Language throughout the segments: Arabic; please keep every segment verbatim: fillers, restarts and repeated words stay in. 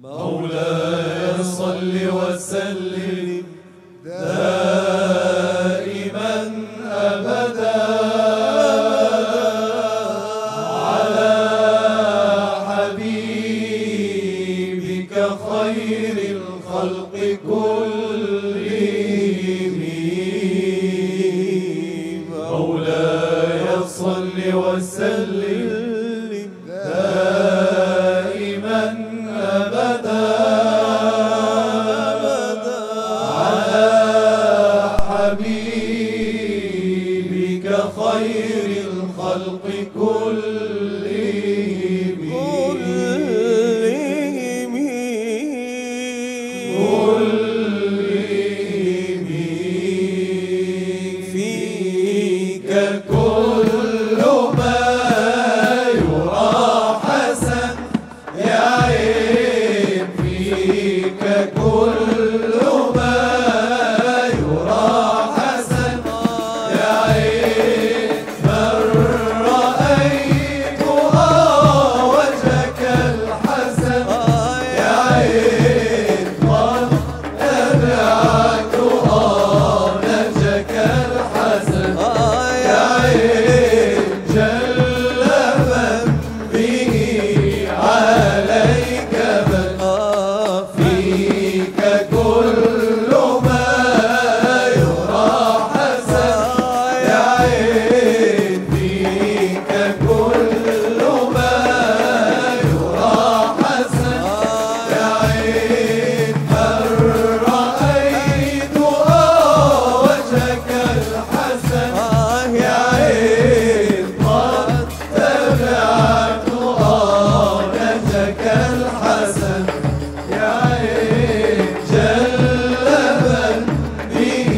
مولاي صل وسلم دائما أبدا على حبيبك خير الخلق كلهم. مولاي صل وسلم دائما أبدا على حبيبك خير الخلق كلهم كلهم فيك كل ما يرى حسن يا عين، فيك كل ما يرى حسن يا عين، من رأيتها وجهك الحسن يا عين، قد تبعتها نهجك الحسن يا عين، جل من به عليك من فيك كل ما يرى حسن يا عين، فيك كل ما يرى حسن يا عين، من رأيتها وجهك الحسن يا عين، قد تبعتها نهجك الحسن يا عين، جل من به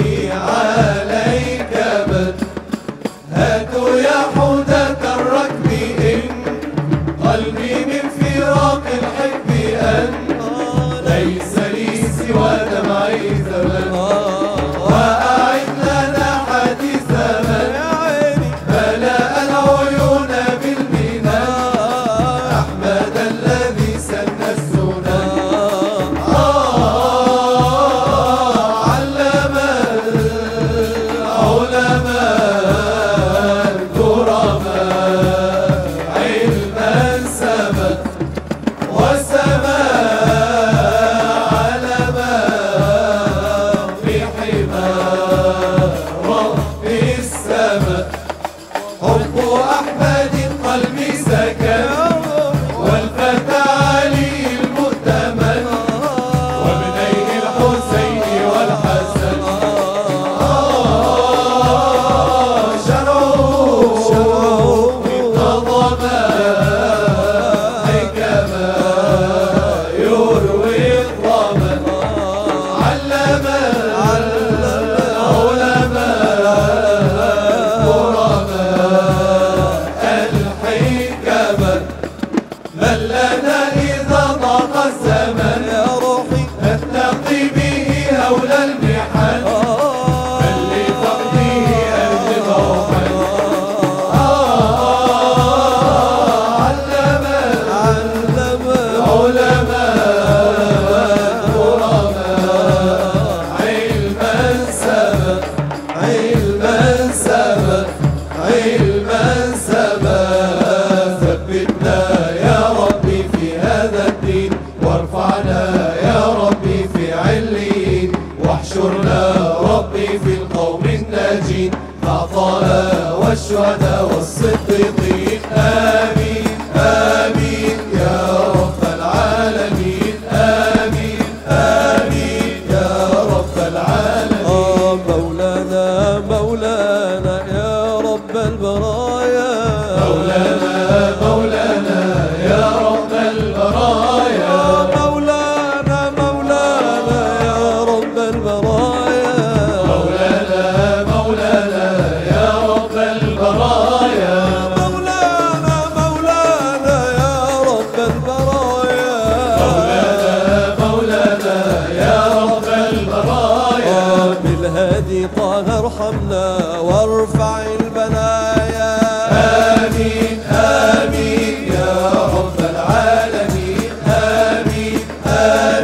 عليك من. هاتوا يا حودة الركب إن قلبي من فراق الحب أن ليس لي سوى دمعي زمن، وأعد لنا حديث من ملأ العيون بالمنان، أحمد الذي سن السنن علم العلماء الكرماء علما سمت وسما علما بحما رب السماء. حب أحمد قلبي سكن والفتى علي المؤتمن وابنيه الحسين والحسن شرعوا مقتضى حكما يروي الضمن علم العلماء الحكما. من لنا إذا ضاق الزمن يا روحي نتقي به هول المحن، من لفقده أرجب روحا علم العلماء الكرماء علما سما علما سما علما سما. ثبتنا يا ربي في هذا الدين وارفعنا يا ربي في عليين، واحشرنا ربي في القوم الناجين مع طه والشهداء والصديقين. آمين آمين يا رب العالمين، آمين آمين يا رب العالمين. مولانا مولانا يا رب البرايا، مولانا مولانا يا رب البرايا، مولانا مولانا يا رب البرايا، مولانا مولانا يا رب البرايا، مولانا مولانا يا رب البرايا، مولانا مولانا يا رب البرايا. بالهادي طه ارحمنا وارفع البلايا. آمين آمين يا رب العالمين، آمين البنايا